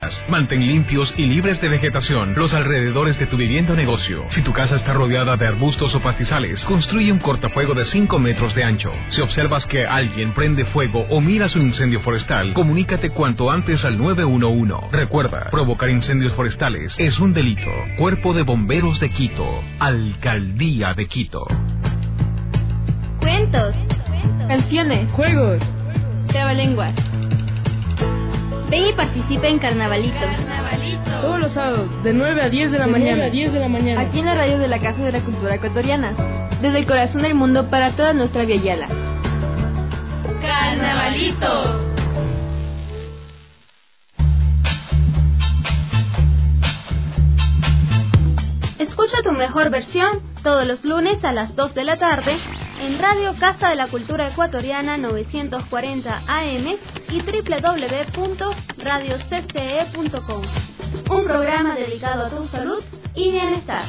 más. Mantén limpios y libres de vegetación los alrededores de tu vivienda o negocio. Si tu casa está rodeada de arbustos o pastizales, construye un cortafuego de 5 metros de ancho. Si observas que alguien prende fuego o miras un incendio forestal, comunícate cuanto antes al 911. Recuerda, provocar incendios forestales es un delito. Cuerpo de Bomberos de Quito, Alcaldía de Quito. Cuentos, canciones, juegos, trabalenguas. Ven y participa en Carnavalito. Todos los sábados, de 9 a 10 de la mañana. Aquí en la radio de la Casa de la Cultura Ecuatoriana. Desde el corazón del mundo para toda nuestra Viayala. ¡Carnavalito! Escucha tu mejor versión todos los lunes a las 2 de la tarde en Radio Casa de la Cultura Ecuatoriana 940 AM y www.radiocce.com. Un programa dedicado a tu salud y bienestar.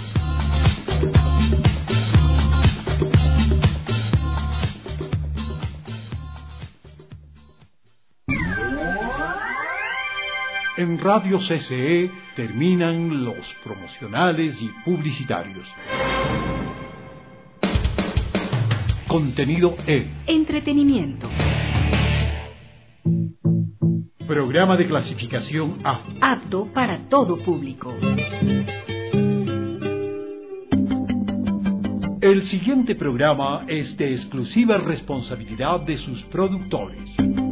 En Radio CCE terminan los promocionales y publicitarios. Contenido E. Entretenimiento. Programa de clasificación A. Apto para todo público. El siguiente programa es de exclusiva responsabilidad de sus productores.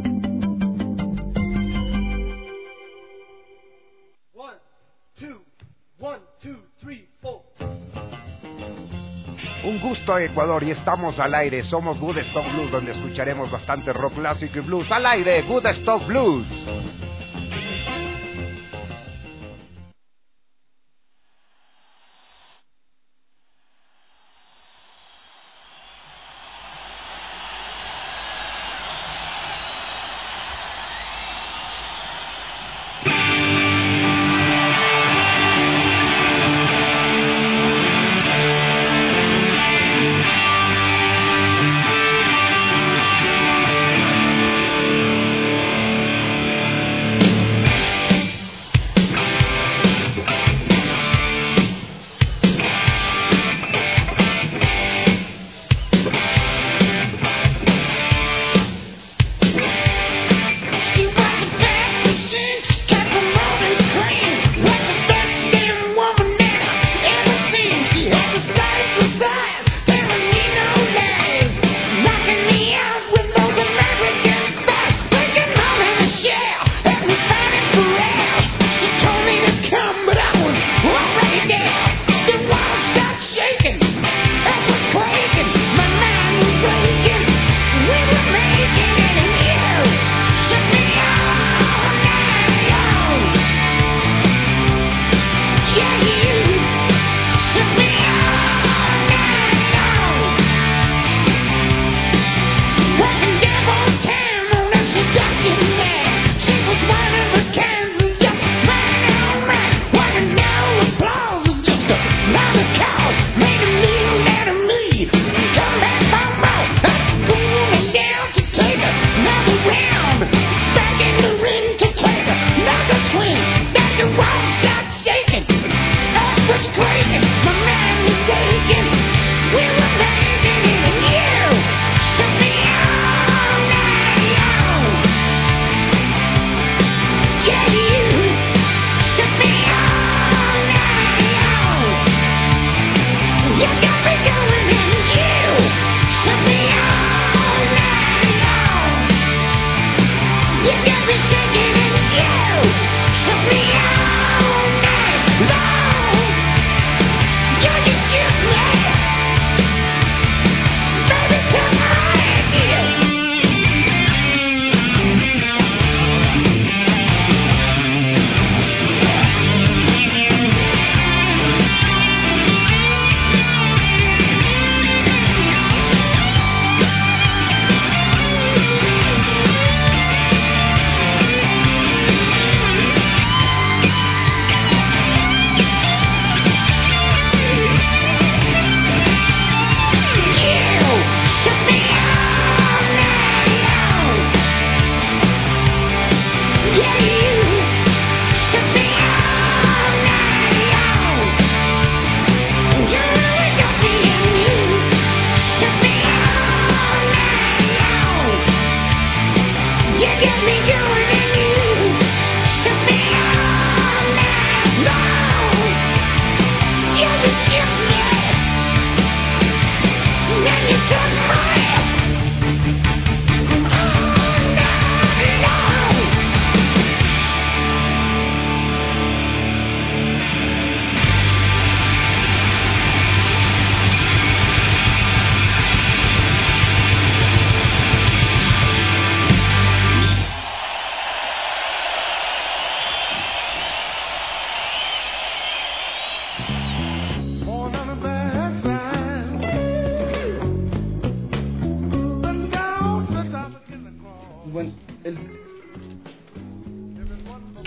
Un gusto, Ecuador, y estamos al aire. Somos Woodstock Blues, donde escucharemos bastante rock clásico y blues. Al aire, Woodstock Blues.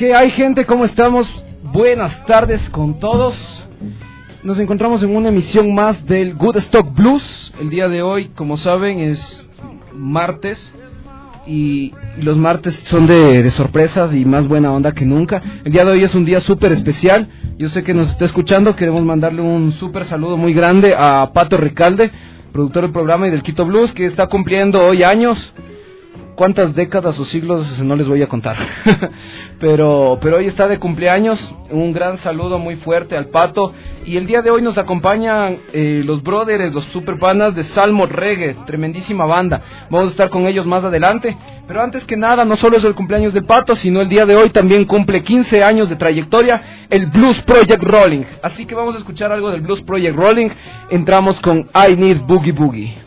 ¿Qué hay, gente? ¿Cómo estamos? Buenas tardes con todos. Nos encontramos en una emisión más del Good Stock Blues. El día de hoy, como saben, es martes y los martes son de sorpresas y más buena onda que nunca. El día de hoy es un día súper especial. Yo sé que nos está escuchando. Queremos mandarle un súper saludo muy grande a Pato Recalde, productor del programa y del Quito Blues, que está cumpliendo hoy años. ¿Cuántas décadas o siglos? No les voy a contar. pero hoy está de cumpleaños. Un gran saludo muy fuerte al Pato. Y el día de hoy nos acompañan los brothers, los super panas de Salmo Reggae. Tremendísima banda. Vamos a estar con ellos más adelante. Pero antes que nada, no solo es el cumpleaños del Pato, sino el día de hoy también cumple 15 años de trayectoria el Blues Project Rolling. Así que vamos a escuchar algo del Blues Project Rolling. Entramos con I Need Boogie Boogie.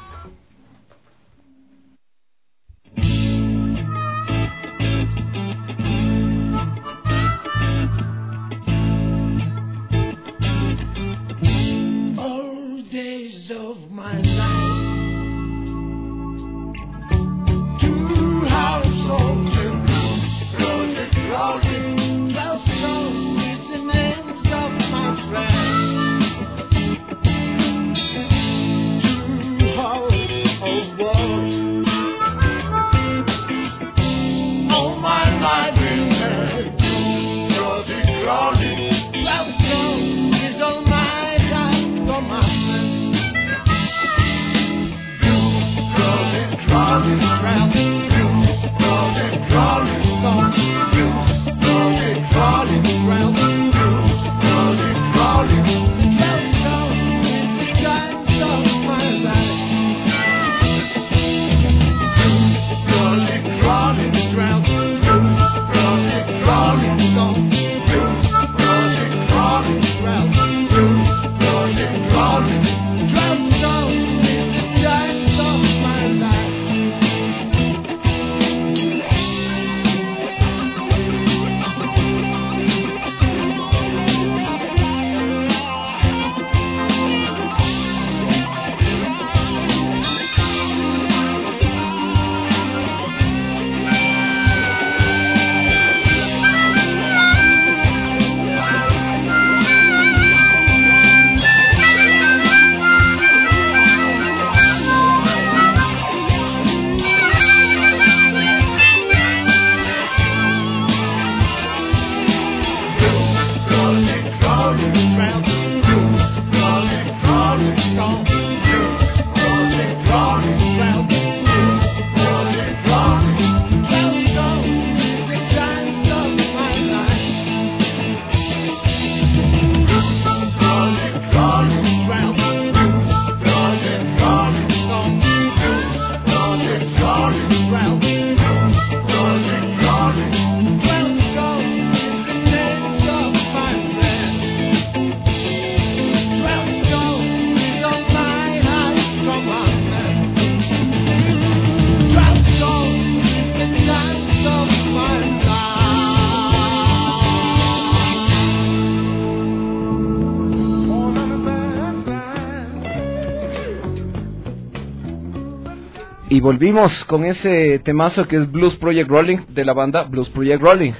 Y volvimos con ese temazo que es Blues Project Rolling, de la banda Blues Project Rolling,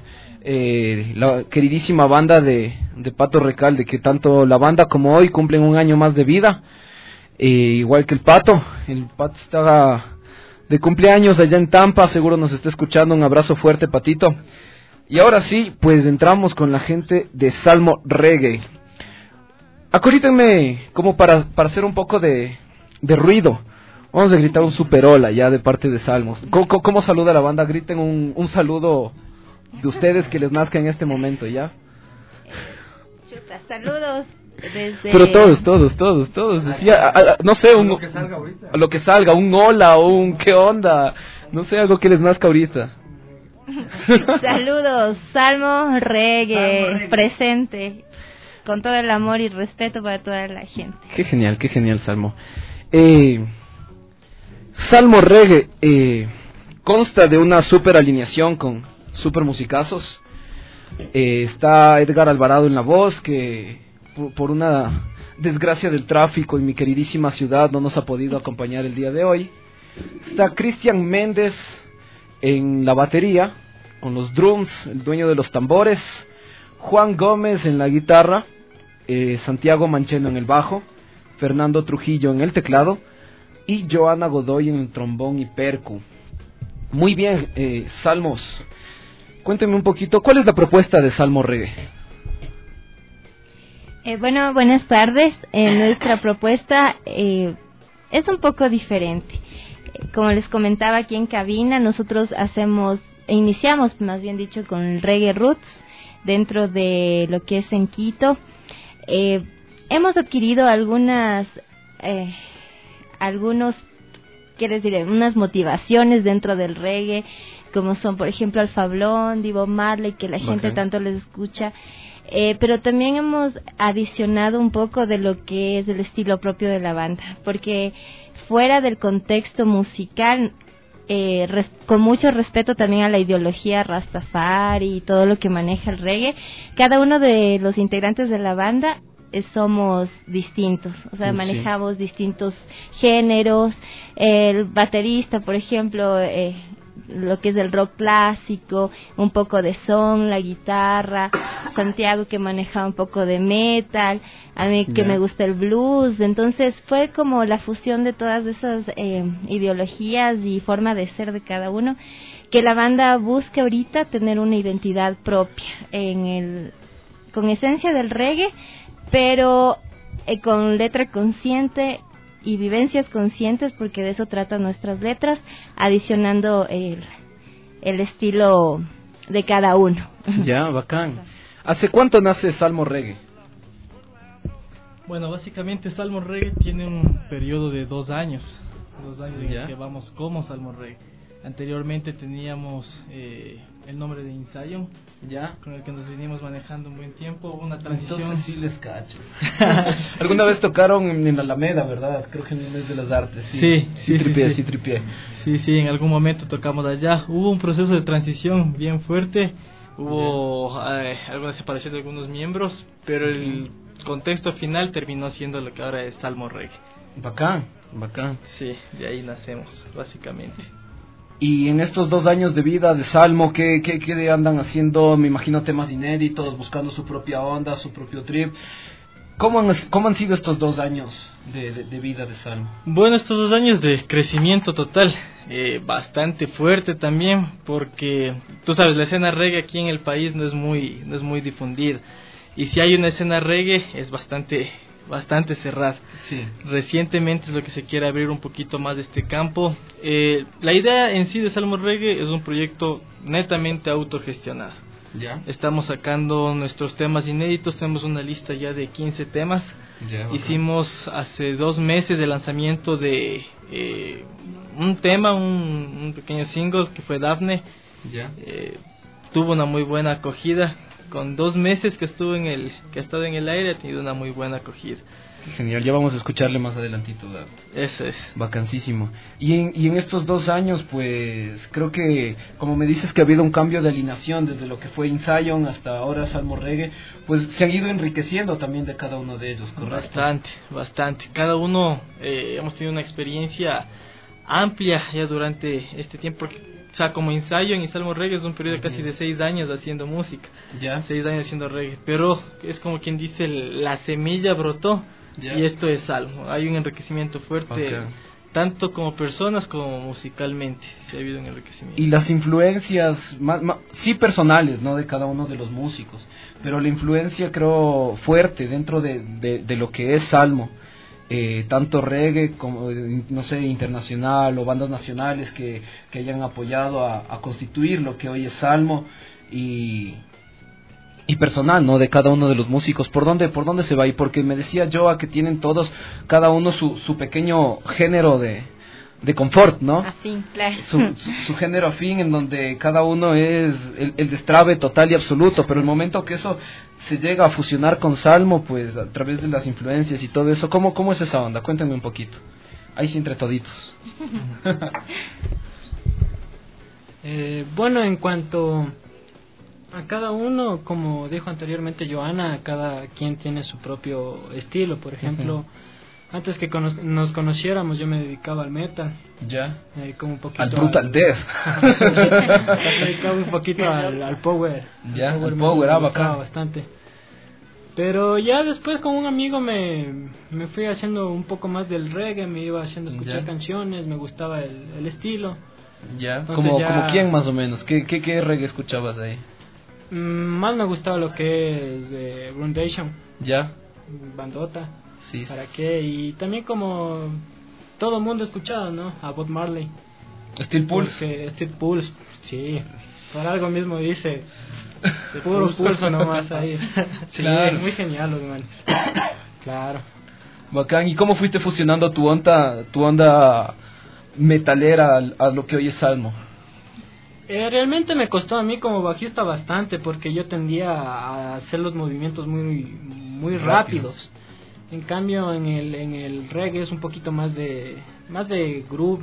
la queridísima banda de Pato Recalde, que tanto la banda como hoy cumplen un año más de vida, igual que el Pato está de cumpleaños allá en Tampa, seguro nos está escuchando. Un abrazo fuerte, Patito. Y ahora sí, pues entramos con la gente de Salmo Reggae. Acorítenme como para hacer un poco de ruido. Vamos a gritar un super hola ya de parte de Salmos. ¿Cómo saluda la banda? Griten un saludo de ustedes que les nazca en este momento, ¿ya? Chuta, saludos desde... Pero todos. Decía, no sé, lo que salga ahorita. Lo que salga, un hola o un qué onda. No sé, algo que les nazca ahorita. Saludos, Salmo Reggae, presente. Con todo el amor y respeto para toda la gente. Qué genial, Salmo. Salmo Reggae consta de una super alineación con super musicazos. Está Edgar Alvarado en la voz, que por una desgracia del tráfico en mi queridísima ciudad no nos ha podido acompañar el día de hoy. Está Cristian Méndez en la batería, con los drums, el dueño de los tambores, Juan Gómez en la guitarra, Santiago Mancheno en el bajo, Fernando Trujillo en el teclado y Joana Godoy en el trombón y percu. Muy bien, Salmos, cuénteme un poquito, ¿cuál es la propuesta de Salmo Reggae? Bueno, buenas tardes. Nuestra propuesta es un poco diferente. Como les comentaba aquí en cabina, nosotros iniciamos más bien dicho con el Reggae Roots dentro de lo que es en Quito. Hemos adquirido unas motivaciones dentro del reggae, como son por ejemplo Alfa Blondy, Bob Marley, que la gente tanto les escucha. Pero también hemos adicionado un poco de lo que es el estilo propio de la banda, porque fuera del contexto musical, con mucho respeto también a la ideología Rastafari y todo lo que maneja el reggae, cada uno de los integrantes de la banda somos distintos, o sea, manejamos distintos géneros. El baterista, por ejemplo, lo que es el rock clásico, un poco de son, la guitarra, Santiago que maneja un poco de metal, a mí que me gusta el blues. Entonces fue como la fusión de todas esas ideologías y forma de ser de cada uno, que la banda busca ahorita tener una identidad propia con esencia del reggae, pero con letra consciente y vivencias conscientes, porque de eso tratan nuestras letras, adicionando el estilo de cada uno. Ya, bacán. ¿Hace cuánto nace Salmo Reggae? Bueno, básicamente Salmo Reggae tiene un periodo de 2 años. 2 años en el que vamos como Salmo Reggae. Anteriormente teníamos el nombre de Insayon, con el que nos venimos manejando un buen tiempo. Hubo una transición. Entonces sí les cacho. Alguna vez tocaron en la Alameda, ¿verdad? Creo que en el Mes de las Artes. Sí, tripié. Sí, en algún momento tocamos allá. Hubo un proceso de transición bien fuerte. Hubo alguna separación de algunos miembros, pero el contexto final terminó siendo lo que ahora es Salmo Reggae. Bacán. Sí, de ahí nacemos, básicamente. Y en estos 2 años de vida de Salmo, ¿qué andan haciendo? Me imagino temas inéditos, buscando su propia onda, su propio trip. ¿Cómo han sido estos 2 años de vida de Salmo? Bueno, estos 2 años de crecimiento total, bastante fuerte también, porque tú sabes, la escena reggae aquí en el país no es muy difundida, y si hay una escena reggae es bastante cerrada. Sí. Recientemente es lo que se quiere abrir un poquito más de este campo. La idea en sí de Salmo Reggae es un proyecto netamente autogestionado. Estamos sacando nuestros temas inéditos, tenemos una lista ya de 15 temas. Hicimos hace 2 meses de lanzamiento de un tema, un pequeño single que fue Daphne. Tuvo una muy buena acogida. Con 2 meses que ha estado en el aire, ha tenido una muy buena acogida. Qué genial, ya vamos a escucharle más adelantito, Daphne. Eso es. Bacanísimo. Y en estos 2 años, pues, creo que, como me dices que ha habido un cambio de alineación desde lo que fue Insayon hasta ahora Salmo Reggae, pues se han ido enriqueciendo también de cada uno de ellos, ¿correcto? Bastante. Cada uno hemos tenido una experiencia amplia ya durante este tiempo, porque, o sea, como Insayon y Salmo Reggae es un periodo casi de 6 años haciendo música. 6 años haciendo reggae, pero es como quien dice, la semilla brotó. Y esto es Salmo. Hay un enriquecimiento fuerte, tanto como personas como musicalmente. Sí ha habido un enriquecimiento. Y las influencias, sí personales, ¿no? De cada uno de los músicos, pero la influencia creo fuerte dentro de lo que es Salmo. Tanto reggae como, no sé, internacional o bandas nacionales que hayan apoyado a constituir lo que hoy es Salmo, y personal, ¿no? De cada uno de los músicos, ¿por dónde se va? Y porque me decía Joa que tienen todos, cada uno su pequeño género de confort, ¿no? Afín, claro. Su género afín, en donde cada uno es el destrabe total y absoluto, pero el momento que eso se llega a fusionar con Salmo, pues a través de las influencias y todo eso, ¿cómo es esa onda? Cuéntame un poquito. Ahí sí, entre toditos. Bueno, en cuanto a cada uno, como dijo anteriormente Joana, cada quien tiene su propio estilo. Por ejemplo, antes que nos conociéramos yo me dedicaba al metal. Ya. Como un poquito al brutal death. me dedicaba un poquito al power. Ya, al power, acá bastante. Pero ya después con un amigo me fui haciendo un poco más del reggae, me iba haciendo escuchar canciones, me gustaba el estilo. Ya. ¿Como quién más o menos? ¿Qué reggae escuchabas ahí? Más me gustaba lo que es Brundation. Ya. Bandota. Sí. ¿Para qué? Y también como todo mundo escuchaba, ¿no? A Bob Marley. Steel Pulse. Steel Pulse, sí. Por algo mismo dice. Puro pulso nomás ahí. Sí, claro. Muy genial los manes. Claro. Bacán. ¿Y cómo fuiste fusionando tu onda metalera a lo que hoy es Salmo? Realmente me costó a mí como bajista bastante, porque yo tendía a hacer los movimientos muy rápidos. En cambio en el reggae es un poquito más de groove,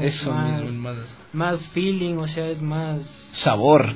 más feeling, o sea, es más sabor.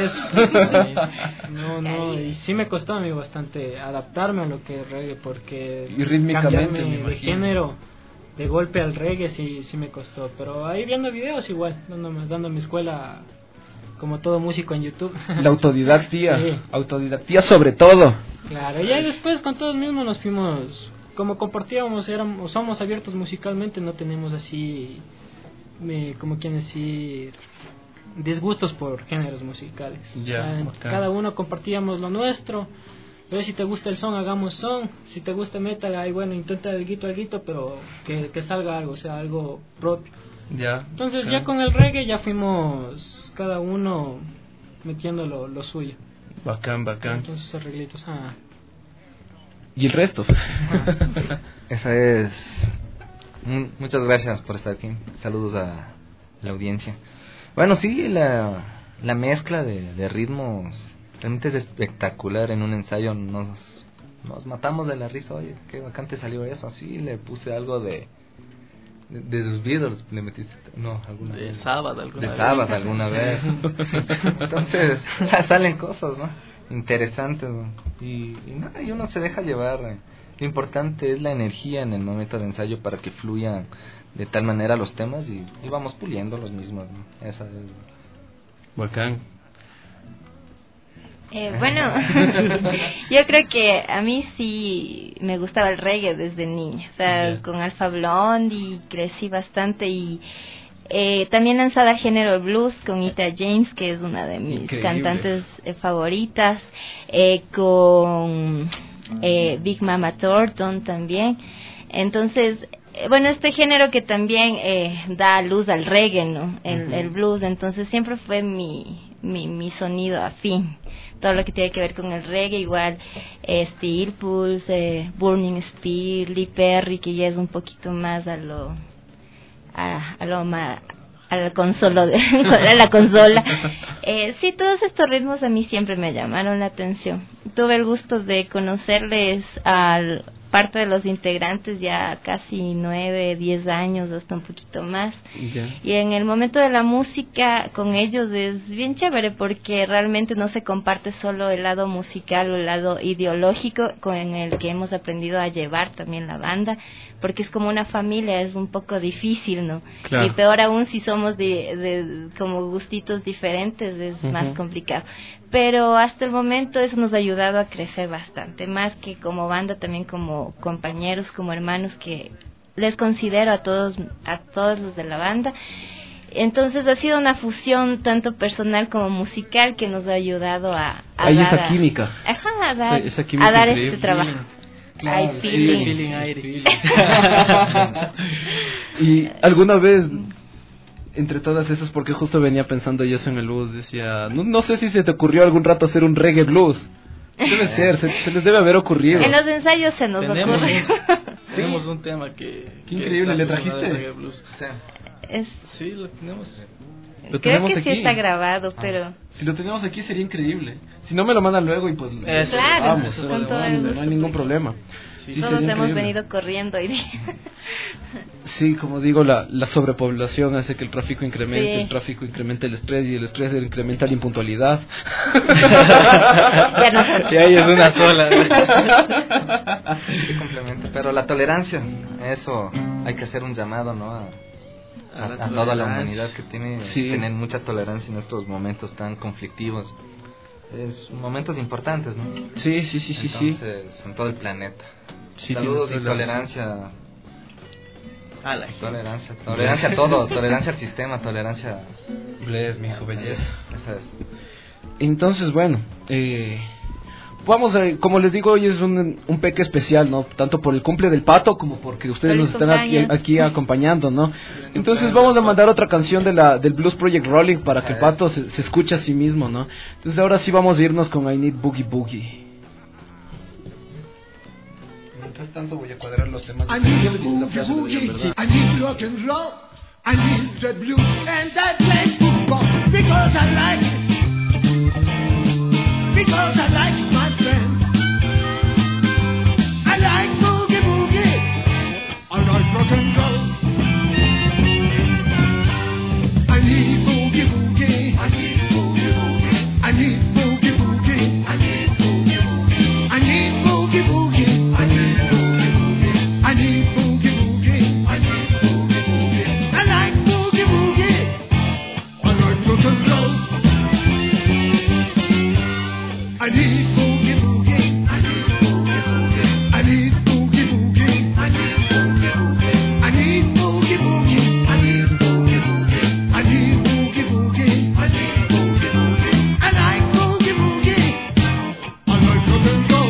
Y sí me costó a mí bastante adaptarme a lo que es reggae, porque y rítmicamente de género de golpe al reggae sí me costó, pero ahí viendo videos igual, dando mi escuela como todo músico en YouTube. La autodidactía sobre todo. Claro, y ahí después con todos mismos nos fuimos, como compartíamos, somos abiertos musicalmente, no tenemos así, como quien decir, disgustos por géneros musicales. Cada uno compartíamos lo nuestro. Pero si te gusta el son, hagamos son. Si te gusta metal, ahí bueno, intenta alguito, pero que salga algo, o sea, algo propio. Entonces ya con el reggae ya fuimos cada uno metiendo lo suyo. Bacán. Entonces arreglitos. ¿Y el resto? Esa es. Muchas gracias por estar aquí. Saludos a la audiencia. Bueno, sí, la mezcla de ritmos realmente es espectacular. En un ensayo nos matamos de la risa. Oye, qué bacante salió eso. Sí, le puse algo de los Beatles, le metiste alguna vez. Sabbath alguna vez. Entonces salen cosas, ¿no? Interesantes, ¿no? Y uno se deja llevar. Lo importante es la energía en el momento de ensayo para que fluyan de tal manera los temas y vamos puliendo los mismos, ¿no? Esa es bacán. Bueno, yo creo que a mí sí me gustaba el reggae desde niña, o sea, con Alpha Blondy crecí bastante y también lanzada género blues con Etta James, que es una de mis cantantes favoritas, con Big Mama Thornton también. Entonces, bueno, este género que también da luz al reggae, ¿no? El blues, entonces siempre fue mi sonido afín. Todo lo que tiene que ver con el reggae, igual Steel Pulse, Burning Spear, Lee Perry, que ya es un poquito más a la consola. Sí, todos estos ritmos a mí siempre me llamaron la atención. Tuve el gusto de conocerles al parte de los integrantes ya casi 9, 10 años, hasta un poquito más. Y en el momento de la música con ellos es bien chévere porque realmente no se comparte solo el lado musical o el lado ideológico con el que hemos aprendido a llevar también la banda, porque es como una familia, es un poco difícil, ¿no? Claro. Y peor aún si somos de como gustitos diferentes, es más complicado. Pero hasta el momento eso nos ha ayudado a crecer bastante, más que como banda, también como compañeros, como hermanos, que les considero a todos los de la banda. Entonces ha sido una fusión tanto personal como musical que nos ha ayudado a hay esa química. A dar este trabajo. Claro, feeling. Y alguna vez, entre todas esas, porque justo venía pensando yo eso en el blues, decía, no sé si se te ocurrió algún rato hacer un reggae blues. Debe ser, se les debe haber ocurrido. En los ensayos se nos ocurre. Tenemos un tema que... Qué increíble, ¿le trajiste? Sí, lo tenemos. Lo Creo que aquí. sí está grabado, pero... Si lo tenemos aquí sería increíble. Si no me lo mandan luego y pues... Claro, vamos, no hay ningún problema. Sí, todos hemos venido corriendo hoy día. Sí, como digo, la sobrepoblación hace que el tráfico incremente, sí. El tráfico incrementa el estrés y el estrés incrementa la impuntualidad. Ya no. Y ahí es una sola. Sí, complemento. Pero la tolerancia, eso hay que hacer un llamado, ¿no? A toda la humanidad que tiene que tener mucha tolerancia en estos momentos tan conflictivos. Es momentos importantes, ¿no? Sí. Entonces, en todo el planeta. Sí, saludos y tolerancia. Tolerancia a todo, tolerancia al sistema, tolerancia. Bless, mijo, belleza. Esa es. Entonces, bueno, vamos a, como les digo, hoy es un peque especial, ¿no? Tanto por el cumple del Pato como porque ustedes nos están aquí acompañando, ¿no? Entonces vamos a mandar otra canción del Blues Project Rolling para que el Pato se escuche a sí mismo, ¿no? Entonces ahora sí vamos a irnos con I Need Boogie Boogie. Mientras tanto voy a cuadrar los temas. I need boogie boogie, I need rock and roll, I need the blues and I play football because I like it. Because I like it, my friend. I like boogie boogie. I like rock and roll. I need boogie boogie. I need boogie boogie. I need boogie boogie. I need boogie boogie. I need boogie boogie. I need boogie boogie. I need boogie boogie. I need boogie boogie. I like boogie boogie. I like rock and roll. I need boogie boogie. I need boogie boogie. I need boogie boogie. I need boogie boogie. I need boogie boogie. I need boogie boogie. I need boogie boogie. I need boogie boogie. I like boogie boogie. I like rock and roll.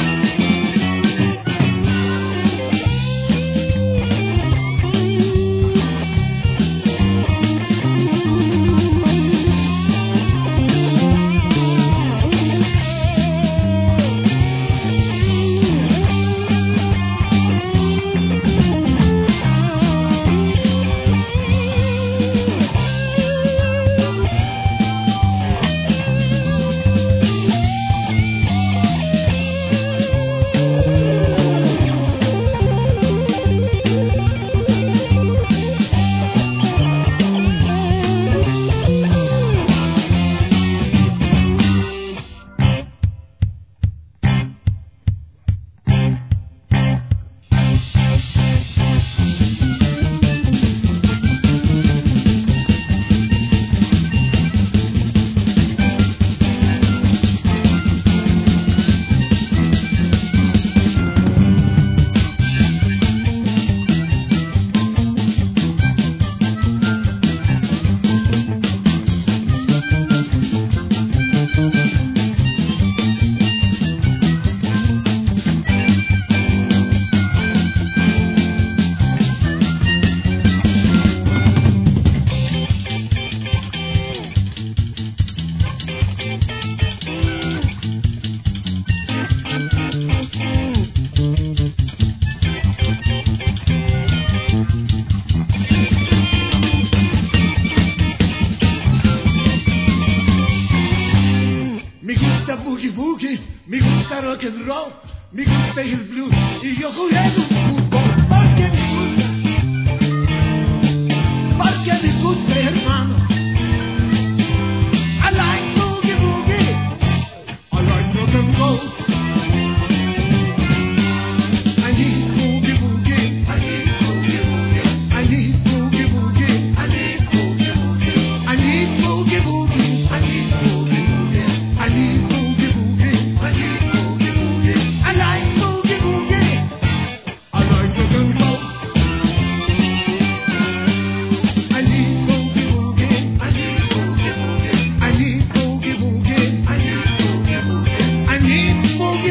Me gusta rock and roll, me gusta el blues y yo juego fútbol porque me gusta hermano. I like boogie boogie, I like rock and roll. I need boogie boogie, I need boogie boogie, I need boogie boogie, I need boogie boogie, I need boogie boogie, I need boogie boogie, I need boogie boogie, I need boogie boogie, I like boogie boogie, I like rock and roll. I need boogie boogie, I need boogie boogie, I need boogie boogie, I need boogie boogie, I need boogie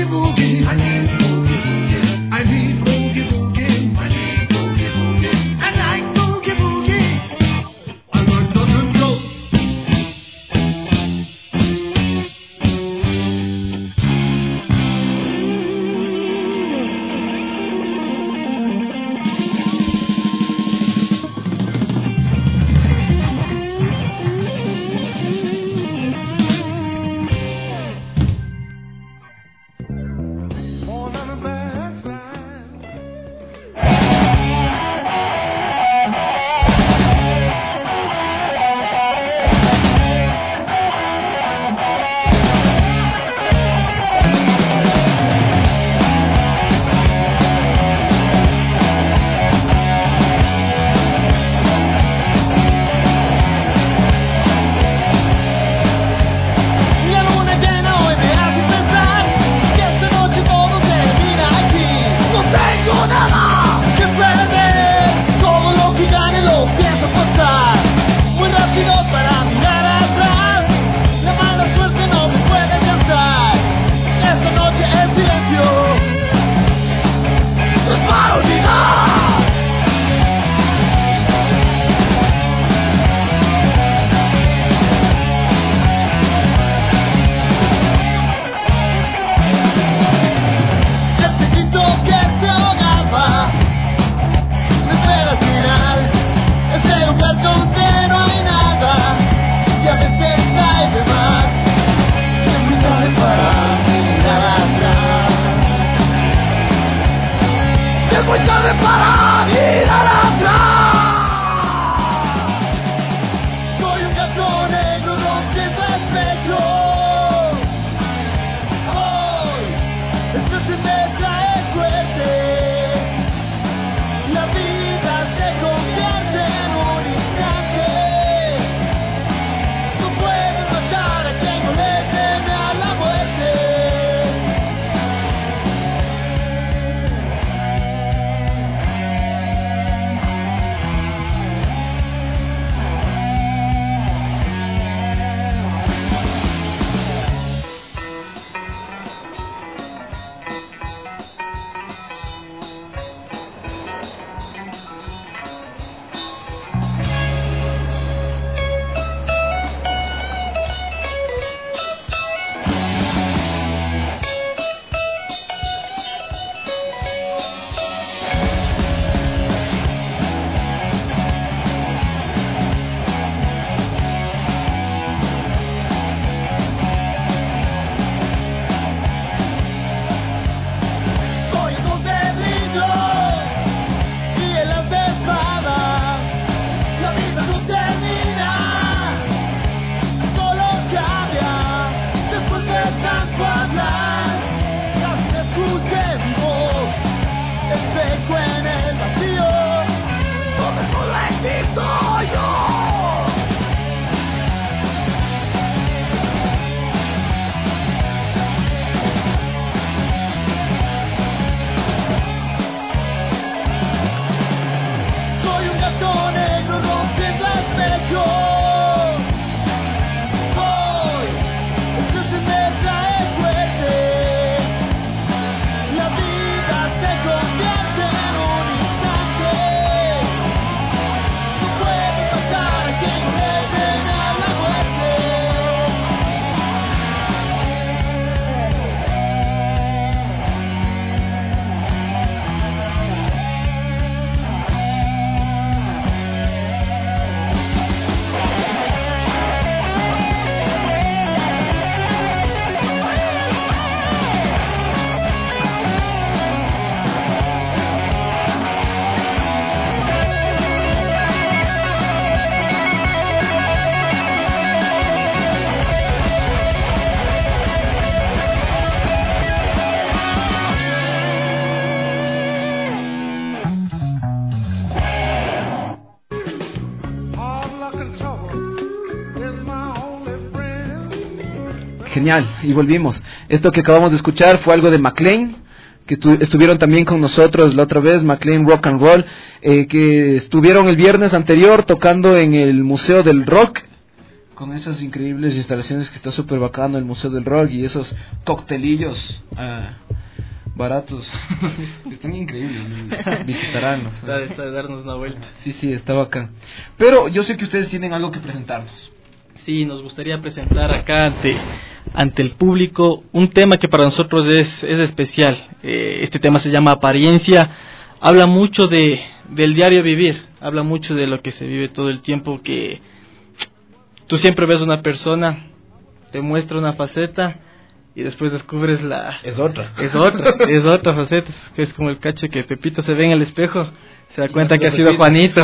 Genial, y volvimos. Esto que acabamos de escuchar fue algo de McLean, que estuvieron también con nosotros la otra vez, McLean Rock and Roll, que estuvieron el viernes anterior tocando en el Museo del Rock, con esas increíbles instalaciones que está súper bacano el Museo del Rock, y esos coctelillos baratos. Están increíbles, visitarán. Está de darnos una vuelta. Sí, está bacán. Pero yo sé que ustedes tienen algo que presentarnos. Sí, nos gustaría presentar acá ante el público un tema que para nosotros es especial. Este tema se llama Apariencia. Habla mucho del diario vivir, habla mucho de lo que se vive todo el tiempo, que tú siempre ves una persona, te muestra una faceta y después descubres es otra faceta, que es como el cacho que Pepito se ve en el espejo, se da cuenta que ha sido Juanito.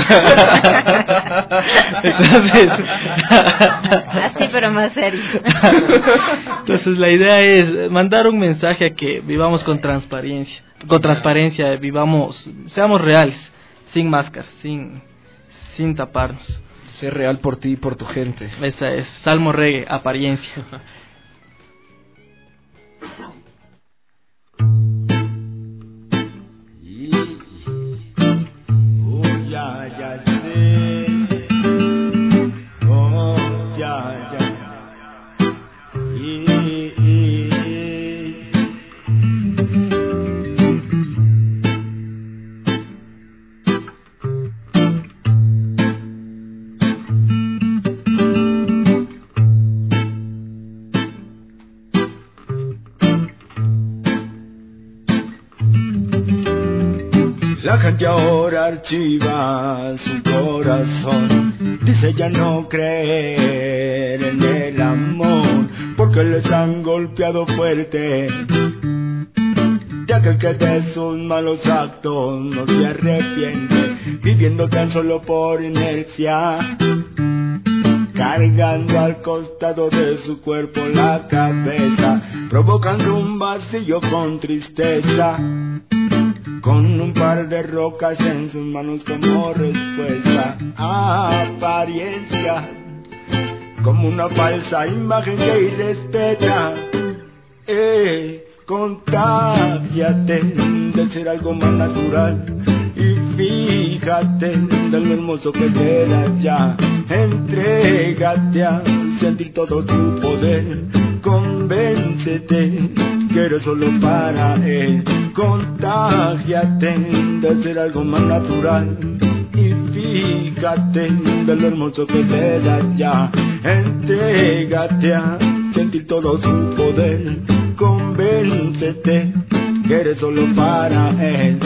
Entonces, así pero más serio. Entonces la idea es mandar un mensaje a que vivamos con transparencia, seamos reales, sin máscara, sin taparnos. Ser real por ti y por tu gente. Esa es, Salmo Reggae, Apariencia. La gente ahora archiva su corazón, dice ya no creer en el amor, porque les han golpeado fuerte. De aquel que de sus malos actos no se arrepiente, viviendo tan solo por inercia, cargando al costado de su cuerpo la cabeza, provocando un vacío con tristeza, con un par de rocas en sus manos como respuesta. Apariencia, como una falsa imagen que irrespeta. Contágiate de ser algo más natural y fíjate de lo hermoso que te da ya. Entrégate a sentir todo tu poder, convéncete que eres solo para él. Contágiate de ser algo más natural y fíjate de lo hermoso que te da ya. Entrégate a sentir todo su poder, convéncete que eres solo para él.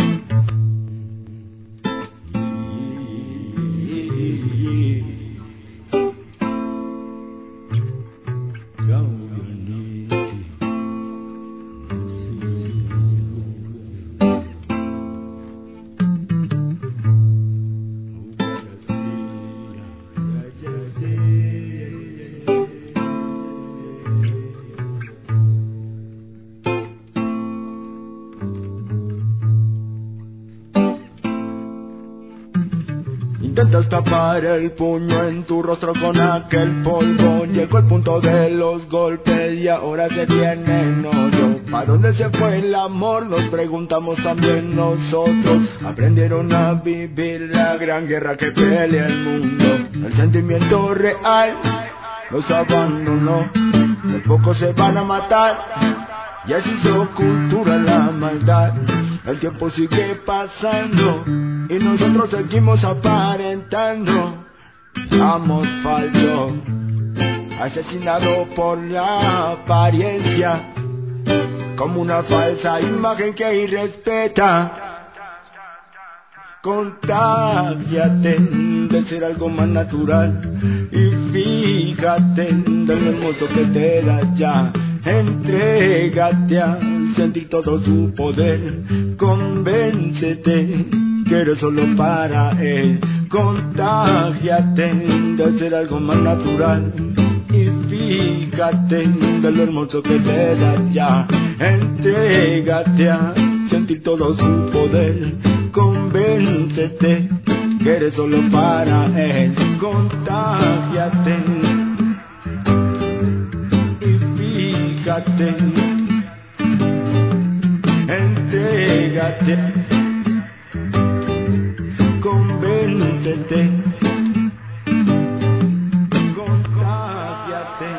Intentas tapar el puño en tu rostro con aquel polvo. Llegó el punto de los golpes y ahora se tiene enojo. ¿Para dónde se fue el amor? Nos preguntamos también nosotros. Aprendieron a vivir la gran guerra que pelea el mundo. El sentimiento real los abandonó. Por poco se van a matar y así hizo cultura la maldad. El tiempo sigue pasando y nosotros seguimos aparentando amor falso, asesinado por la apariencia, como una falsa imagen que irrespeta. Contágiate de ser algo más natural y fíjate de lo hermoso que te da ya. Entrégate a sentir todo su poder, convéncete que eres solo para él. Contágiate de ser algo más natural y fíjate de lo hermoso que te da ya. Entrégate a sentir todo su poder, convéncete que eres solo para él. Contágiate y entrégate, entrégate, convéncete, contágiate.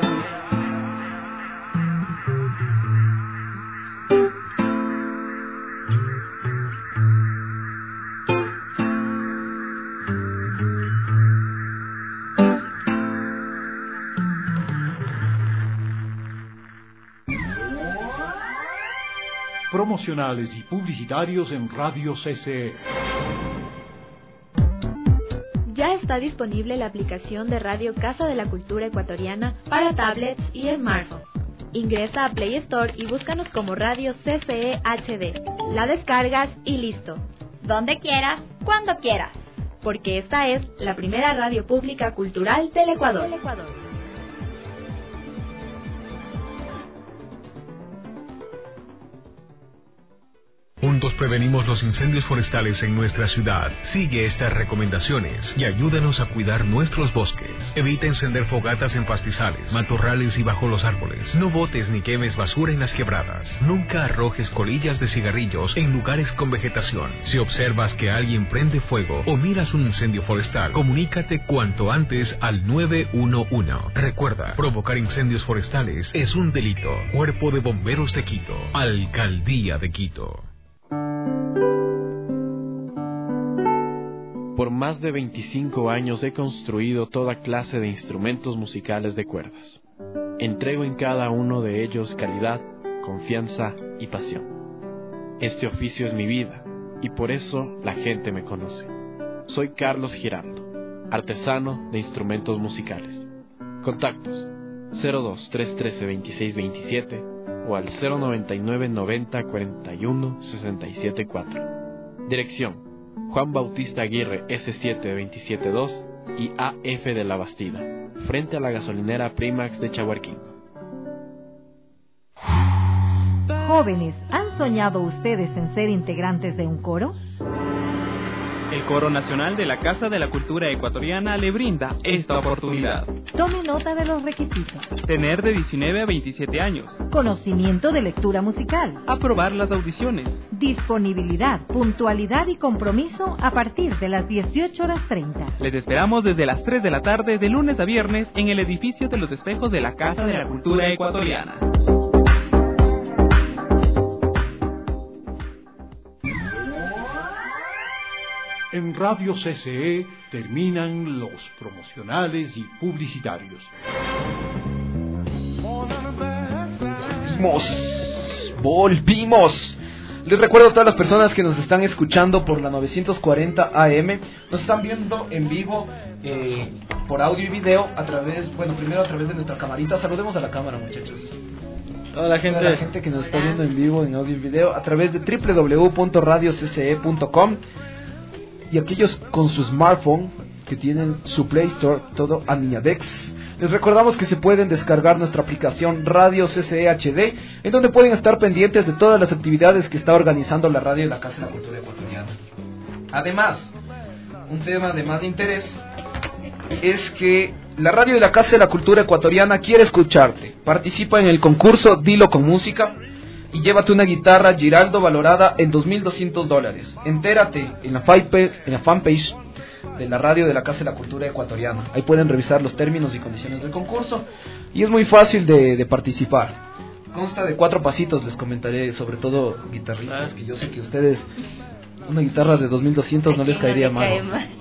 Promocionales y publicitarios en Radio CCE. Ya está disponible la aplicación de Radio Casa de la Cultura Ecuatoriana para tablets y smartphones. Ingresa a Play Store y búscanos como Radio CCE HD. La descargas y listo. Donde quieras, cuando quieras. Porque esta es la primera radio pública cultural del Ecuador. Juntos prevenimos los incendios forestales en nuestra ciudad. Sigue estas recomendaciones y ayúdanos a cuidar nuestros bosques. Evita encender fogatas en pastizales, matorrales y bajo los árboles. No botes ni quemes basura en las quebradas. Nunca arrojes colillas de cigarrillos en lugares con vegetación. Si observas que alguien prende fuego o miras un incendio forestal, comunícate cuanto antes al 911. Recuerda, provocar incendios forestales es un delito. Cuerpo de Bomberos de Quito. Alcaldía de Quito. Por más de 25 años he construido toda clase de instrumentos musicales de cuerdas. Entrego en cada uno de ellos calidad, confianza y pasión. Este oficio es mi vida y por eso la gente me conoce. Soy Carlos Giraldo, artesano de instrumentos musicales. Contactos 02-313-2627 o al 099-90-41-674. Dirección: Juan Bautista Aguirre S7 272 y AF de la Bastida, frente a la gasolinera Primax de Chahuarquingo. Jóvenes, ¿han soñado ustedes en ser integrantes de un coro? El Coro Nacional de la Casa de la Cultura Ecuatoriana le brinda esta oportunidad. Tome nota de los requisitos. Tener de 19 a 27 años. Conocimiento de lectura musical. Aprobar las audiciones. Disponibilidad, puntualidad y compromiso a partir de las 18:30. Les esperamos desde las 3 de la tarde de lunes a viernes en el edificio de los espejos de la Casa de la Cultura Ecuatoriana. En Radio CCE terminan los promocionales y publicitarios. Volvimos. Les recuerdo a todas las personas que nos están escuchando por la 940 AM, nos están viendo en vivo por audio y video a través, primero a través de nuestra camarita. Saludemos a la cámara, muchachos. Hola gente. Toda la gente que nos está viendo en vivo en audio y video a través de www.radiocce.com. Y aquellos con su smartphone que tienen su Play Store, todo a Niñadex, les recordamos que se pueden descargar nuestra aplicación Radio CCE HD, en donde pueden estar pendientes de todas las actividades que está organizando la radio de la Casa de la Cultura Ecuatoriana. Además, un tema de más interés es que la radio de la Casa de la Cultura Ecuatoriana quiere escucharte. Participa en el concurso Dilo con Música y llévate una guitarra Giraldo valorada en $2,200. Entérate en la fanpage de la radio de la Casa de la Cultura Ecuatoriana. Ahí pueden revisar los términos y condiciones del concurso y es muy fácil de participar. Consta de 4 pasitos, les comentaré, sobre todo guitarristas, que yo sé que ustedes una guitarra de $2,200 no les caería mal.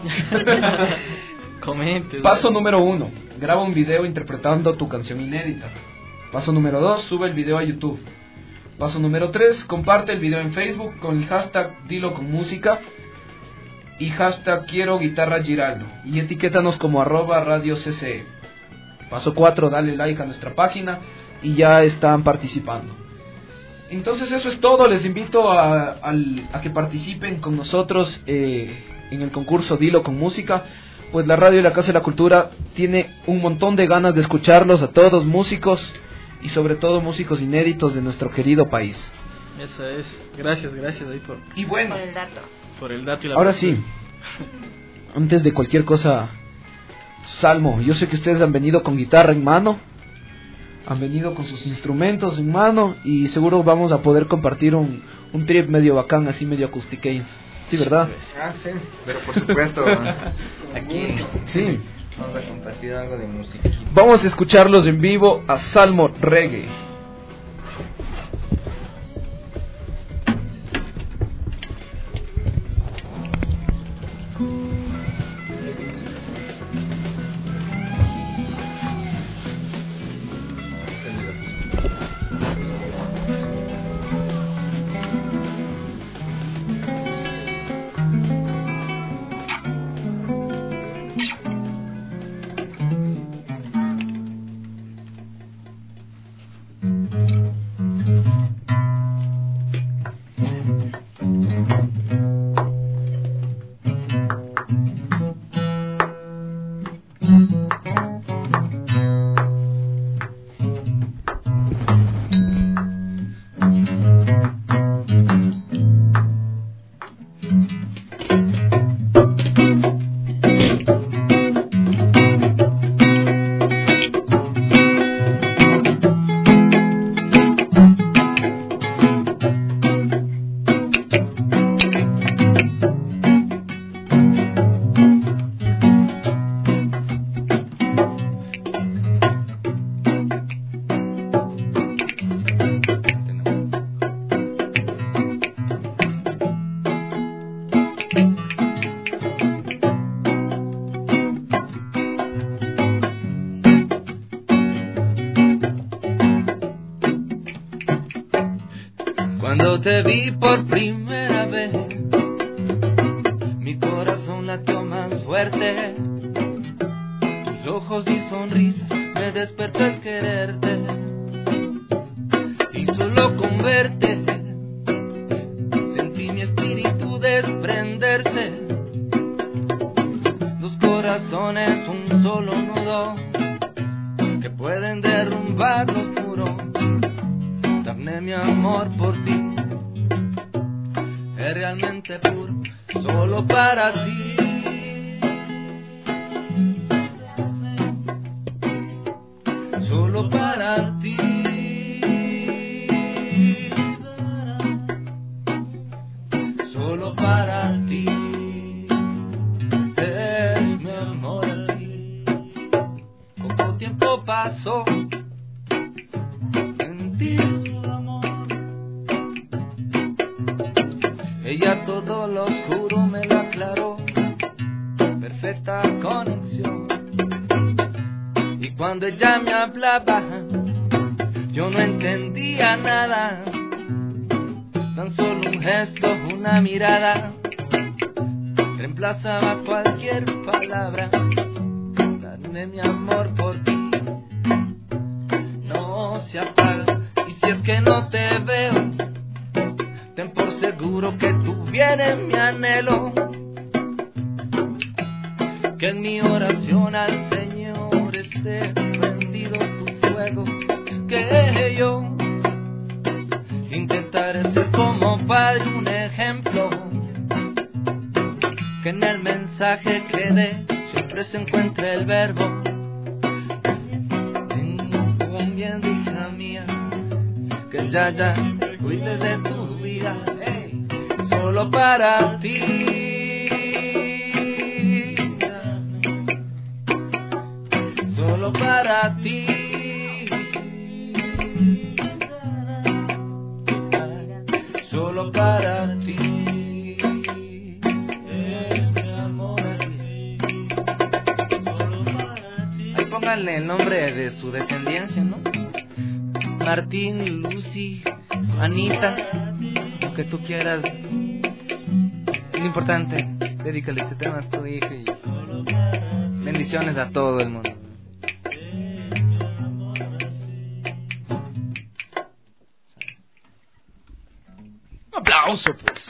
Comenten. Paso número 1, graba un video interpretando tu canción inédita. Paso número 2, sube el video a YouTube. Paso número 3, comparte el video en Facebook con el hashtag Dilo con Música y hashtag Quiero Guitarra Giraldo y etiquétanos como @radiocce. Paso 4, dale like a nuestra página y ya están participando. Entonces eso es todo, les invito a que participen con nosotros en el concurso Dilo con Música, pues la radio de la Casa de la Cultura tiene un montón de ganas de escucharlos a todos, músicos y sobre todo músicos inéditos de nuestro querido país. Eso es, gracias ahí por el dato. Por el dato y la Ahora persona. sí, antes de cualquier cosa, Salmo, yo sé que ustedes han venido con guitarra en mano, Han venido con sus instrumentos en mano y seguro vamos a poder compartir un trip medio bacán, así medio acousticains. Sí, ¿verdad? Sí, pero por supuesto, aquí sí. Vamos a compartir algo de música. Vamos a escucharlos en vivo a Salmo Reggae. Cuando te vi por primera vez, mi corazón latió más fuerte. Tus ojos y sonrisa me despertó el quererte. Y solo con verte sentí mi espíritu desprenderse. Dos corazones, un solo nudo, que pueden derrumbar los muros. Dame mi amor por ti, es realmente puro, solo para ti. Solo para ti. Solo para ti. Es mi amor así. Poco tiempo pasó. Ella todo lo oscuro me lo aclaró, perfecta conexión. Y cuando ella me hablaba, yo no entendía nada. Tan solo un gesto, una mirada, reemplazaba cualquier palabra. Dame mi amor por ti, no se apaga. Y si es que no te veo, ten por seguro que tú vienes mi anhelo, que en mi oración al Señor esté rendido tu fuego, que yo intentaré ser como padre un ejemplo, que en el mensaje que dé siempre se encuentre el verbo. Ten bien, hija mía, que ya cuide de tu vida, hey, solo para ti. Solo para ti. Solo para ti. Este amor así. Solo para ti. Ahí pónganle el nombre de su descendencia, ¿no? Martín, Lucy, Anita, lo que tú quieras. Lo importante, dedícale este tema a tu hija y bendiciones a todo el mundo. Un aplauso, pues.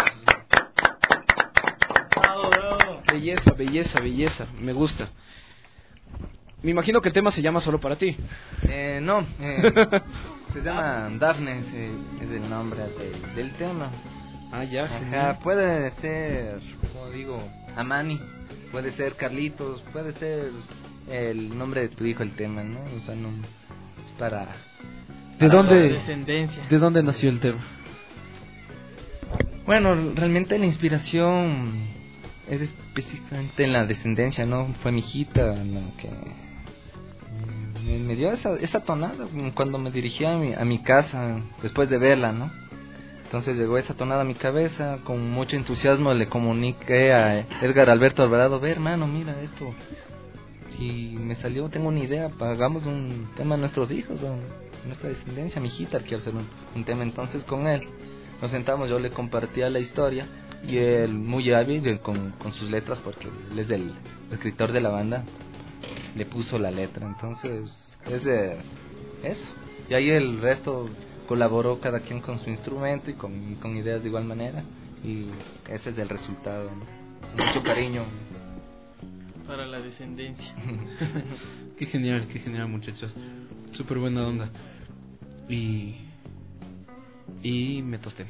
Belleza, belleza, belleza. Me gusta. Me imagino que el tema se llama Solo para ti. No, se llama Daphne, es el nombre del tema. Ah, ya. Ajá, puede ser, como digo, Amani, puede ser Carlitos, puede ser el nombre de tu hijo el tema, ¿no? O sea, no es para ¿De dónde, descendencia. ¿De dónde nació el tema? Bueno, realmente la inspiración es específicamente en la descendencia, ¿no? Fue mi hijita la que me dio esa tonada cuando me dirigí a mi casa después de verla, ¿no? Entonces llegó esa tonada a mi cabeza, con mucho entusiasmo le comuniqué a Edgar Alberto Alvarado, ve hermano, mira esto. Y me salió, tengo una idea, hagamos un tema a nuestros hijos, a nuestra descendencia, mi hijita quiere hacer un tema. Entonces con él nos sentamos, yo le compartía la historia y él muy hábil con sus letras, porque él es el escritor de la banda, le puso la letra. Entonces es de eso, y ahí el resto colaboró cada quien con su instrumento y con ideas de igual manera, y ese es el resultado, ¿no? Mucho cariño para la descendencia. Qué genial muchachos, súper buena onda. Y me tosté.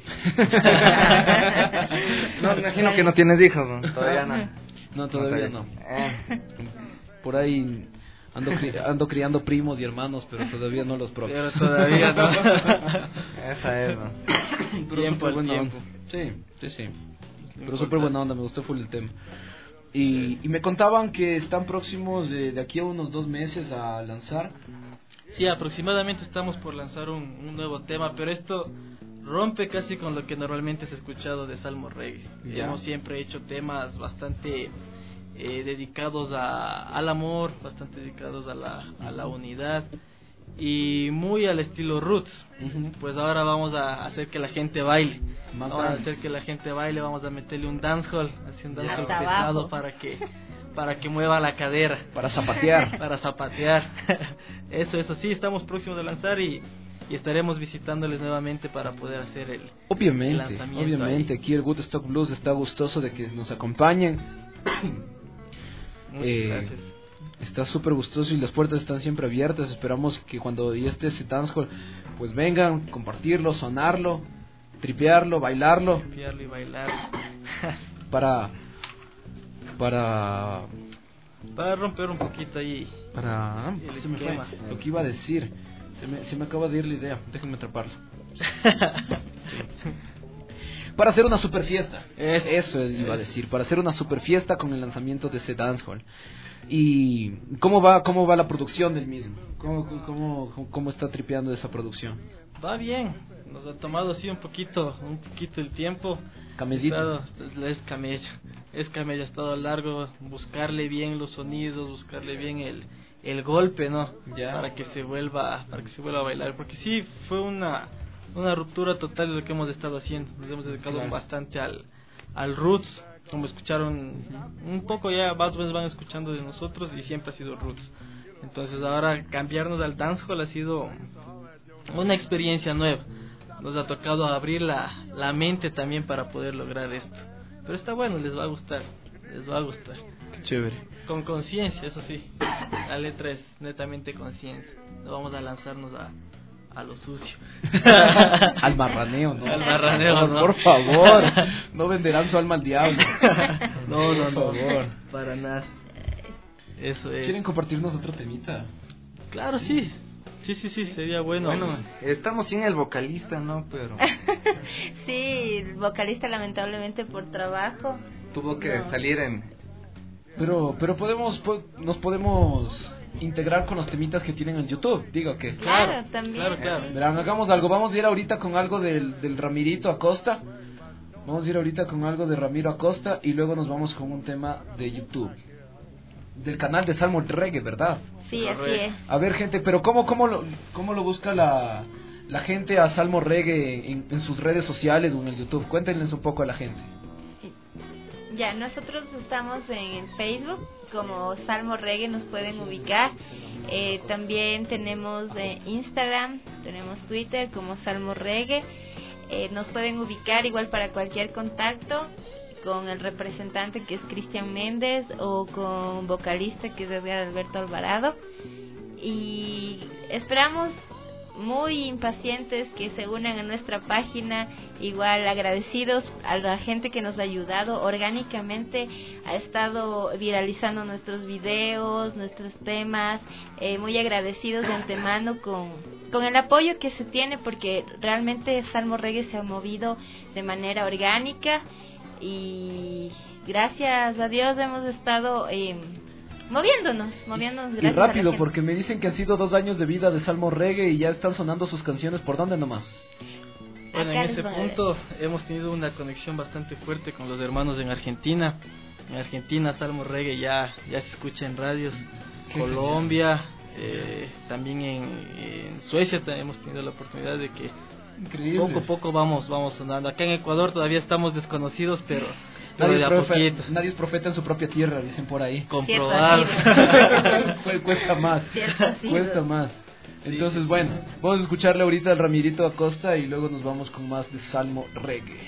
No, me imagino que no tienes hijos, ¿no? Todavía no. No, todavía no. Por ahí ando criando primos y hermanos, pero todavía no los propios. Pero todavía no. Esa es, ¿no? Pero tiempo al tiempo. Sí. Pero súper buena onda, me gustó full el tema. Y me contaban que están próximos de aquí a unos 2 meses a lanzar. Sí, aproximadamente estamos por lanzar un nuevo tema, pero esto rompe casi con lo que normalmente se ha escuchado de Salmo Reggae. Hemos siempre hecho temas bastante dedicados al amor, bastante dedicados a la unidad y muy al estilo roots. Pues ahora vamos a hacer que la gente baile. Vamos a hacer que la gente baile, vamos a meterle un dancehall, así un dancehall pesado para que mueva la cadera. Para zapatear. Para zapatear. Eso sí, estamos próximos de lanzar y estaremos visitándoles nuevamente para poder hacer el lanzamiento. Obviamente, aquí el Woodstock Blues está gustoso de que nos acompañen. Gracias. Está súper gustoso y las puertas están siempre abiertas. Esperamos que cuando ya esté ese dancehall, pues vengan, compartirlo, sonarlo, tripearlo, bailarlo. Tripearlo y bailarlo. para romper un poquito ahí se me fue lo que iba a decir, se me acaba de ir la idea, déjenme atraparla. Para hacer una super fiesta, eso iba a decir, para hacer una super fiesta con el lanzamiento de ese dancehall. ¿Y cómo va la producción del mismo? ¿Cómo está tripeando esa producción? Va bien, nos ha tomado así un poquito el tiempo. Camellito. Es camello, ha estado largo, buscarle bien los sonidos, buscarle bien el golpe, ¿no? Para que se vuelva a bailar, porque sí fue una ruptura total de lo que hemos estado haciendo. Nos hemos dedicado bastante al roots, como escucharon un poco, ya más o menos van escuchando de nosotros, y siempre ha sido roots. Entonces ahora cambiarnos al dancehall ha sido una experiencia nueva. Nos ha tocado abrir la mente también para poder lograr esto. Pero está bueno, les va a gustar. Qué chévere. Con conciencia, eso sí. La letra es netamente consciente. No vamos a lanzarnos a lo sucio. Al marraneo, ¿no? Al marraneo, ¿no? Por favor, no venderán su alma al diablo. No, por favor. Para nada. Eso es. ¿Quieren compartirnos otro temita? Claro, sí. Sí, sería bueno. Bueno, estamos sin el vocalista, ¿no? Pero sí, el vocalista lamentablemente por trabajo tuvo que salir Pero nos podemos integrar con los temitas que tienen en YouTube, digo que. Claro, también. Claro. Verán, hagamos algo, vamos a ir ahorita con algo del Ramirito Acosta. Vamos a ir ahorita con algo de Ramiro Acosta y luego nos vamos con un tema de YouTube. Del canal de Salmo Reggae, ¿verdad? Sí, así es. A ver, gente, pero ¿cómo lo busca la gente a Salmo Reggae en sus redes sociales o en el YouTube? Cuéntenles un poco a la gente. Ya, nosotros estamos en Facebook como Salmo Reggae, nos pueden ubicar. También tenemos Instagram, tenemos Twitter como Salmo Reggae. Nos pueden ubicar igual para cualquier contacto con el representante que es Cristian Méndez o con vocalista que es Edgar Alberto Alvarado. Y esperamos muy impacientes que se unan a nuestra página, igual agradecidos a la gente que nos ha ayudado orgánicamente, ha estado viralizando nuestros videos, nuestros temas, muy agradecidos de antemano con el apoyo que se tiene, porque realmente Salmo Reggae se ha movido de manera orgánica y gracias a Dios hemos estado moviéndonos gracias y rápido, a la porque me dicen que han sido 2 años de vida de Salmo Reggae y ya están sonando sus canciones. ¿Por dónde nomás? Bueno, en ese punto hemos tenido una conexión bastante fuerte con los hermanos en Argentina. En Argentina Salmo Reggae ya se escucha en radios. Colombia, también en Suecia hemos tenido la oportunidad de que increíble, poco a poco vamos sonando. Acá en Ecuador todavía estamos desconocidos, pero nadie es profeta en su propia tierra, dicen por ahí. Comprobar. Cuesta más. Cuesta más. Entonces, sí. Bueno, vamos a escucharle ahorita al Ramirito Acosta y luego nos vamos con más de Salmo Reggae.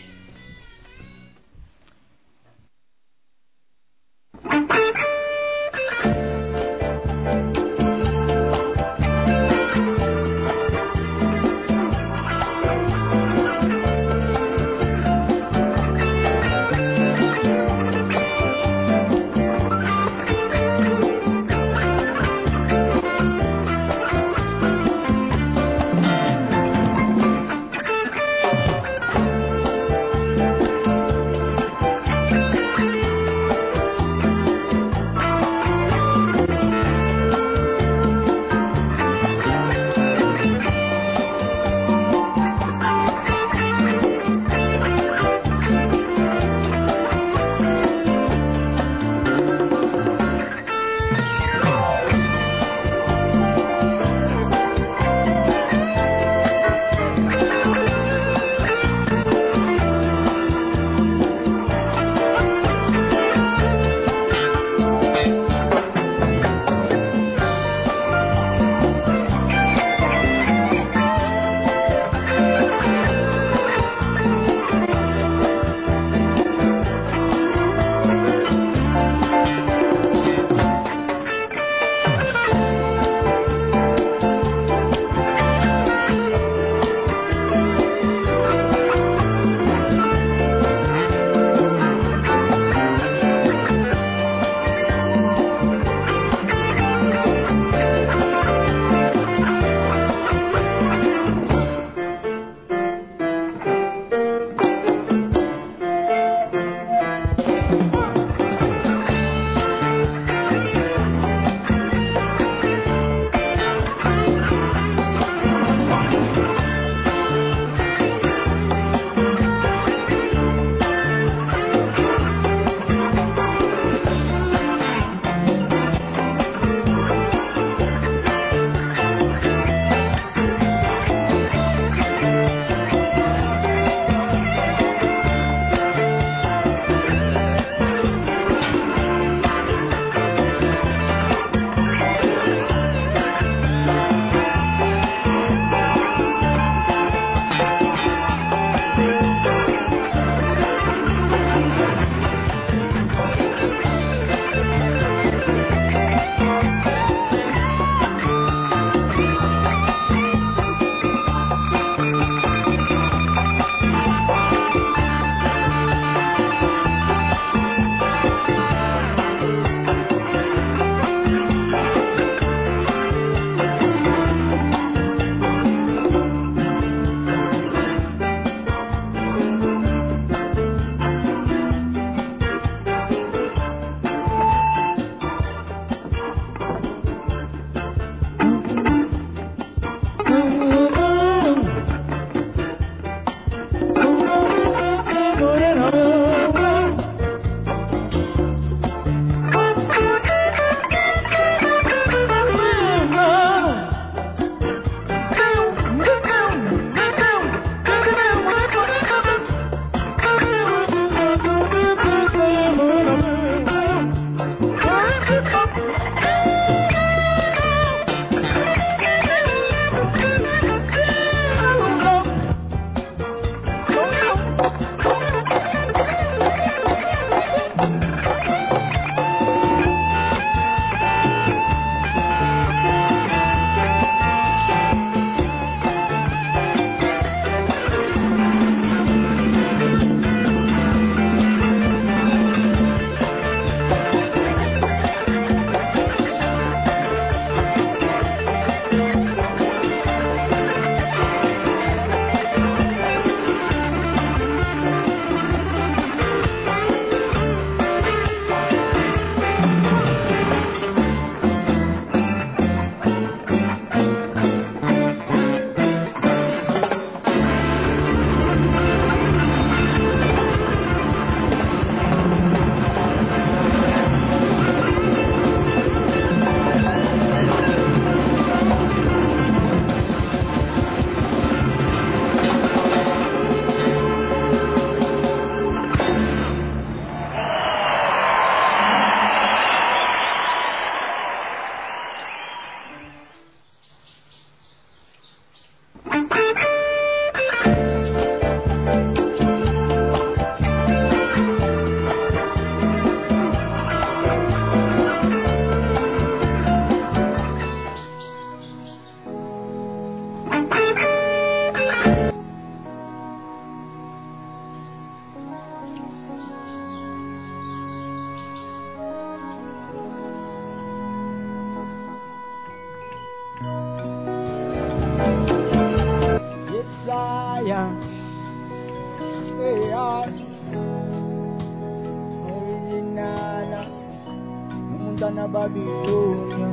Na Babilônia,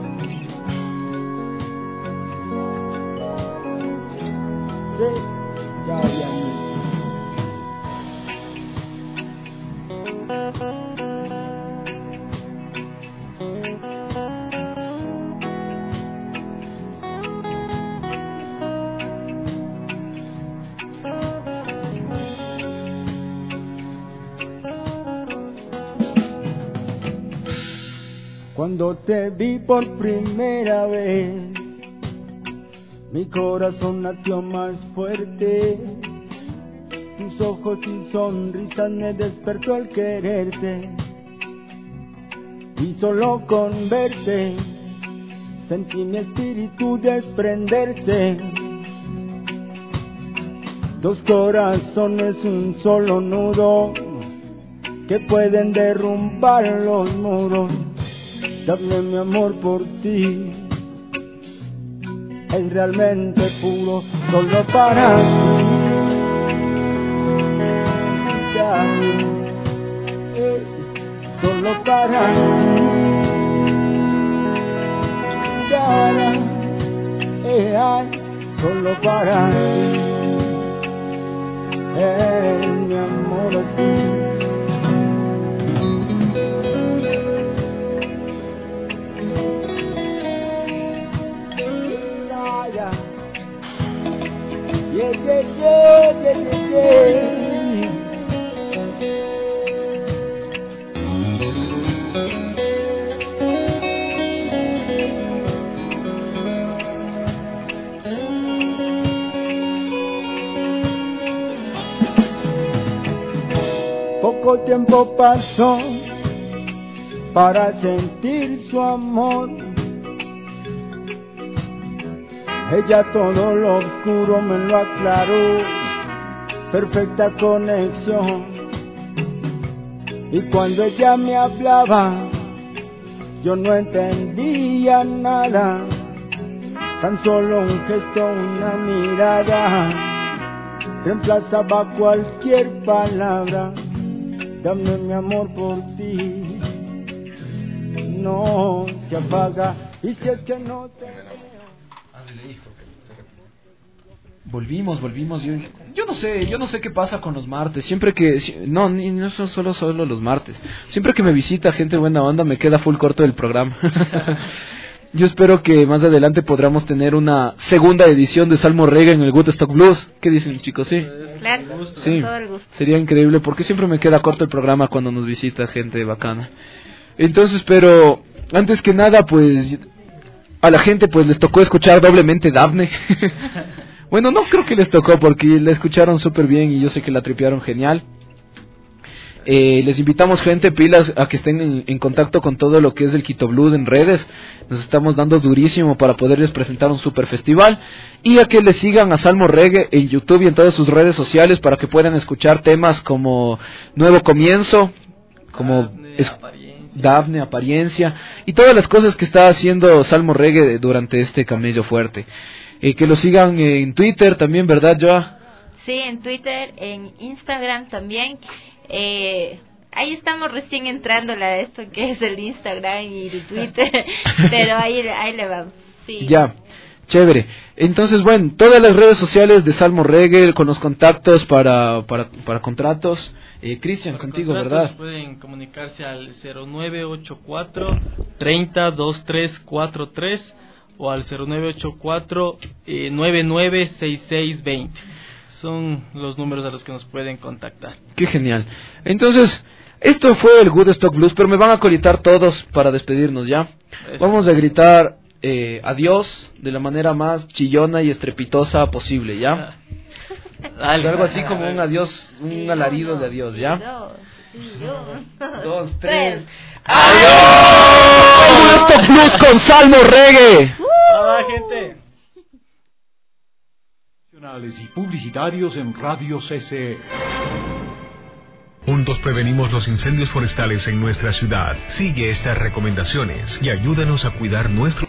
cuando te vi por primera vez, mi corazón latió más fuerte. Tus ojos y sonrisas me despertó el quererte. Y solo con verte sentí mi espíritu desprenderse. Dos corazones, un solo nudo, que pueden derrumbar los muros. Dame mi amor por ti, es realmente puro, solo para ti. Solo para ti. Solo para ti. Mi amor a ti. Poco tiempo pasó para sentir su amor. Ella todo lo oscuro me lo aclaró, perfecta conexión. Y cuando ella me hablaba, yo no entendía nada, tan solo un gesto, una mirada, reemplazaba cualquier palabra. Dame mi amor por ti, no se apaga, y si es que no te... Volvimos. Yo no sé qué pasa con los martes. Siempre que no son solo los martes. Siempre que me visita gente buena onda me queda full corto el programa. Yo espero que más adelante podamos tener una segunda edición de Salmo Reggae en el Woodstock Blues. ¿Qué dicen, chicos? Sí. Claro, Sí. todo el gusto. Sería increíble porque siempre me queda corto el programa cuando nos visita gente bacana. Entonces, pero antes que nada, pues a la gente pues les tocó escuchar doblemente Daphne. Bueno, no creo que les tocó porque la escucharon súper bien y yo sé que la tripearon genial. Les invitamos, gente, pilas, a que estén en contacto con todo lo que es el Quito Blues en redes. Nos estamos dando durísimo para poderles presentar un super festival. Y a que les sigan a Salmo Reggae en YouTube y en todas sus redes sociales para que puedan escuchar temas como Nuevo Comienzo, como Daphne, Apariencia y todas las cosas que está haciendo Salmo Reggae durante este camello fuerte. Que lo sigan en Twitter también, ¿verdad, Joa? Sí, en Twitter, en Instagram también. Ahí estamos recién entrando a esto que es el Instagram y el Twitter, pero ahí le vamos. Sí. Ya, chévere. Entonces, bueno, todas las redes sociales de Salmo Reggae con los contactos para contratos. Cristian, contigo, ¿verdad? Pueden comunicarse al 0984-302343 o al 0984-996620. Son los números a los que nos pueden contactar. Qué genial. Entonces, esto fue el Woodstock Blues, pero me van a colitar todos para despedirnos, ¿ya? Eso. Vamos a gritar adiós de la manera más chillona y estrepitosa posible, ¿ya? Dale. Algo así como un adiós, un alarido de adiós, ¿ya? 2, 3. ¡Adiós! Woodstock Blues con Salmo Reggae. ¡Hola, gente! Y publicitarios en Radio CC. Juntos prevenimos los incendios forestales en nuestra ciudad. Sigue estas recomendaciones y ayúdanos a cuidar nuestro